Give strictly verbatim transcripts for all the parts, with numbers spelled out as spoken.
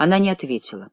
Она не ответила.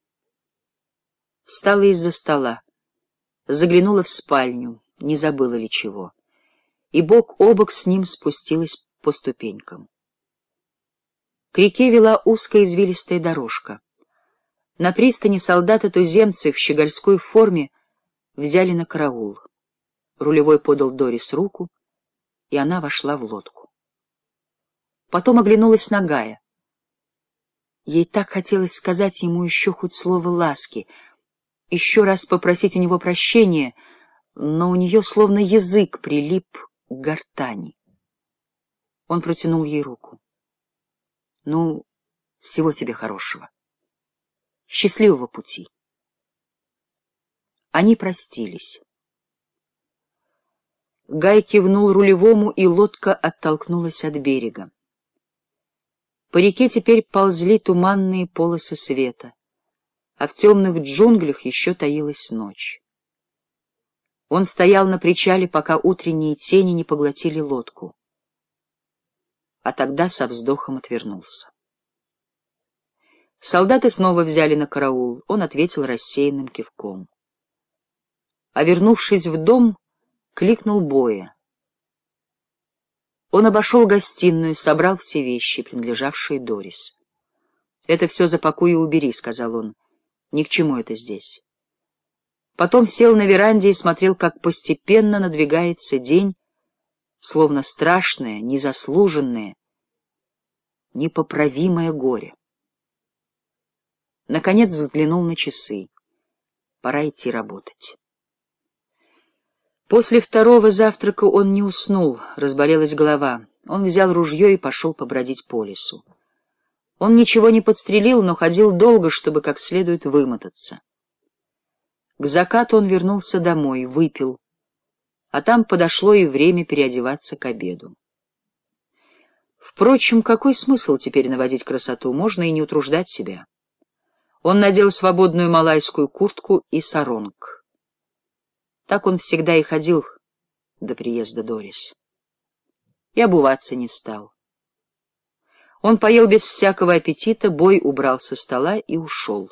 Встала из-за стола, заглянула в спальню, не забыла ли чего, и бок о бок с ним спустилась по ступенькам. К реке вела узкая извилистая дорожка. На пристани солдаты-туземцы в щегольской форме взяли на караул. Рулевой подал Дорис руку, и она вошла в лодку. Потом оглянулась на Гая. Ей так хотелось сказать ему еще хоть слово ласки, еще раз попросить у него прощения, но у нее словно язык прилип к гортани. Он протянул ей руку. — Ну, всего тебе хорошего. Счастливого пути. Они простились. Гай кивнул рулевому, и лодка оттолкнулась от берега. По реке теперь ползли туманные полосы света, а в темных джунглях еще таилась ночь. Он стоял на причале, пока утренние тени не поглотили лодку, а тогда со вздохом отвернулся. Солдаты снова взяли на караул, он ответил рассеянным кивком. А вернувшись в дом, кликнул Боя. Он обошел гостиную, собрал все вещи, принадлежавшие Дорис. — Это все запакуй и убери, — сказал он. — Ни к чему это здесь. Потом сел на веранде и смотрел, как постепенно надвигается день, словно страшное, незаслуженное, непоправимое горе. Наконец взглянул на часы. Пора идти работать. После второго завтрака он не уснул, разболелась голова. Он взял ружье и пошел побродить по лесу. Он ничего не подстрелил, но ходил долго, чтобы как следует вымотаться. К закату он вернулся домой, выпил, а там подошло и время переодеваться к обеду. Впрочем, какой смысл теперь наводить красоту? Можно и не утруждать себя. Он надел свободную малайскую куртку и саронг. Так он всегда и ходил до приезда Дорис. И обуваться не стал. Он поел без всякого аппетита, Бой убрал со стола и ушел.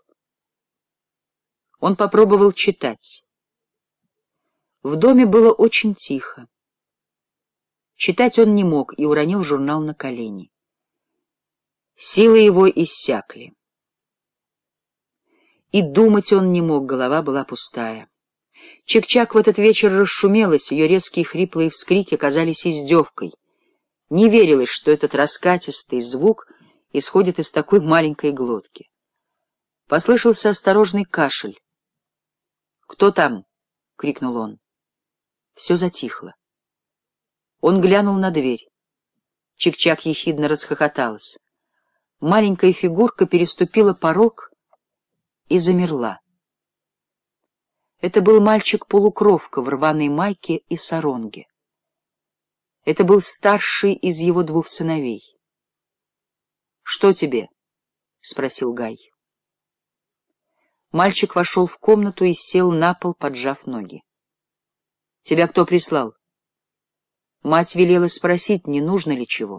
Он попробовал читать. В доме было очень тихо. Читать он не мог и уронил журнал на колени. Силы его иссякли. И думать он не мог, голова была пустая. Чик-Чак в этот вечер расшумелась, ее резкие хриплые вскрики казались издевкой. Не верилось, что этот раскатистый звук исходит из такой маленькой глотки. Послышался осторожный кашель. — Кто там? — крикнул он. Все затихло. Он глянул на дверь. Чик-Чак ехидно расхохоталась. Маленькая фигурка переступила порог и замерла. Это был мальчик-полукровка в рваной майке и саронге. Это был старший из его двух сыновей. — Что тебе? — спросил Гай. Мальчик вошел в комнату и сел на пол, поджав ноги. — Тебя кто прислал? Мать велела спросить, не нужно ли чего.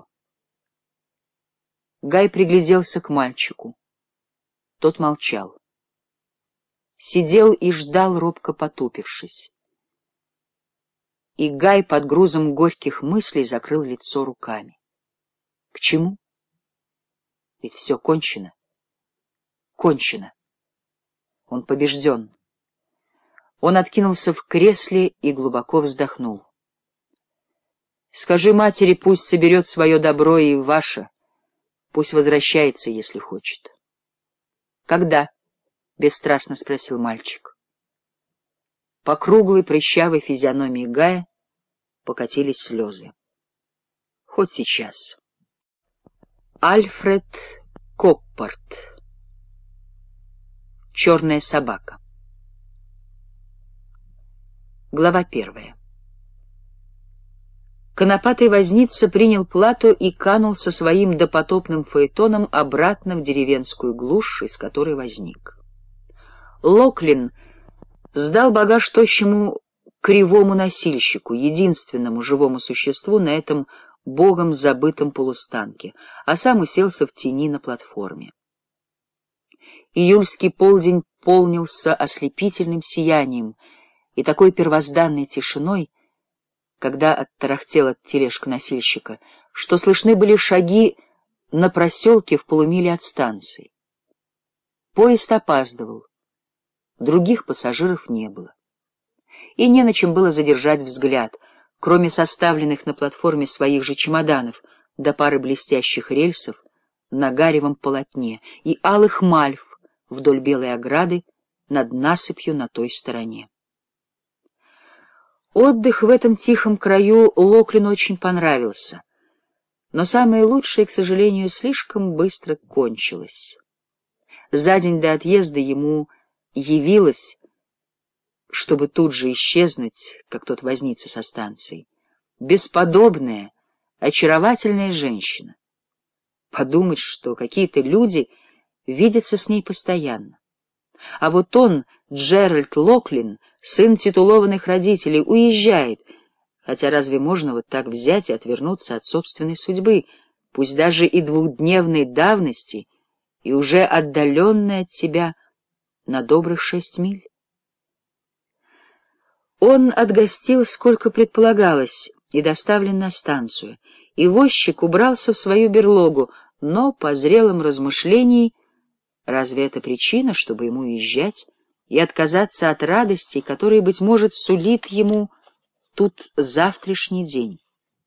Гай пригляделся к мальчику. Тот молчал. Сидел и ждал, робко потупившись. И Гай под грузом горьких мыслей закрыл лицо руками. К чему? Ведь все кончено. Кончено. Он побежден. Он откинулся в кресле и глубоко вздохнул. Скажи матери, пусть соберет свое добро и ваше. Пусть возвращается, если хочет. Когда? — бесстрастно спросил мальчик. По круглой прыщавой физиономии Гая покатились слезы. Хоть сейчас. Альфред Коппарт. Черная собака. Глава первая. Конопатый возница принял плату и канул со своим допотопным фаэтоном обратно в деревенскую глушь, из которой возник. Локлин сдал багаж тощему кривому носильщику, единственному живому существу на этом богом забытом полустанке, а сам уселся в тени на платформе. июльский полдень полнился ослепительным сиянием и такой первозданной тишиной, когда оттарахтела тележка носильщика, что слышны были шаги на проселке в полумиле от станции. Поезд опаздывал, других пассажиров не было. И не на чем было задержать взгляд, кроме составленных на платформе своих же чемоданов до пары блестящих рельсов на гаревом полотне и алых мальв вдоль белой ограды над насыпью на той стороне. Отдых в этом тихом краю Локлину очень понравился, но самое лучшее, к сожалению, слишком быстро кончилось. За день до отъезда ему явилось, чтобы тут же исчезнуть, как тот возница со станцией, бесподобная, очаровательная женщина. Подумать, что какие-то люди видятся с ней постоянно. А вот он, Джеральд Локлин, сын титулованных родителей, уезжает, хотя разве можно вот так взять и отвернуться от собственной судьбы, пусть даже и двухдневной давности, и уже отдаленной от тебя на добрых шесть миль? Он отгостил, сколько предполагалось, и доставлен на станцию, и возчик убрался в свою берлогу, но, по зрелым размышлениям, разве это причина, чтобы ему уезжать и отказаться от радостей, которые, быть может, сулит ему тут завтрашний день?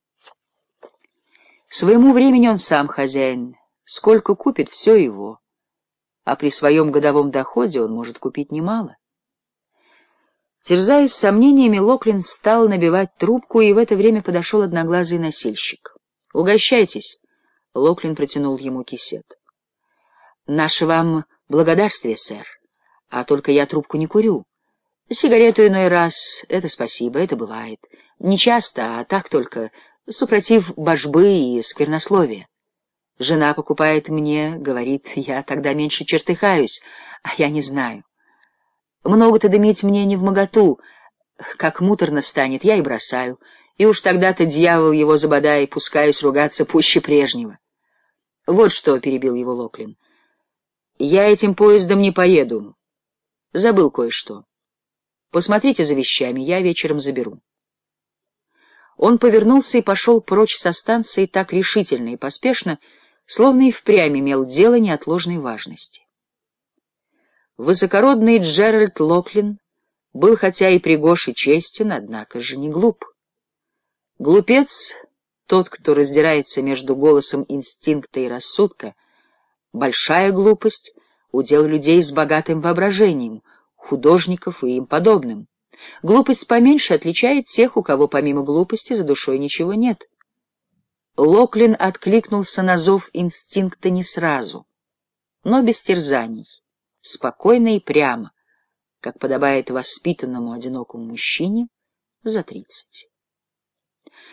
Своему времени он сам хозяин, сколько купит, все его, а при своем годовом доходе он может купить немало. Терзаясь сомнениями, Локлин стал набивать трубку, и в это время подошел одноглазый носильщик. — Угощайтесь! — Локлин протянул ему кисет. — Наше вам благодарствие, сэр, а только я трубку не курю. Сигарету иной раз — это спасибо, это бывает. Не часто, а так только, супротив божбы и сквернословия. Жена покупает мне, говорит, я тогда меньше чертыхаюсь, а я не знаю. Много-то дымить мне не вмоготу, как муторно станет, я и бросаю, и уж тогда-то дьявол его забодай, пускаюсь ругаться пуще прежнего. — Вот что, — перебил его Локлин, — я этим поездом не поеду. Забыл кое-что. Посмотрите за вещами, я вечером заберу. Он повернулся и пошел прочь со станции так решительно и поспешно, словно и впрямь имел дело неотложной важности. Высокородный Джеральд Локлин был хотя и пригож и честен, однако же не глуп. Глупец — тот, кто раздирается между голосом инстинкта и рассудка. Большая глупость — удел людей с богатым воображением, художников и им подобным. Глупость поменьше отличает тех, у кого помимо глупости за душой ничего нет. Локлин откликнулся на зов инстинкта не сразу, но без терзаний, спокойно и прямо, как подобает воспитанному одинокому мужчине за тридцать.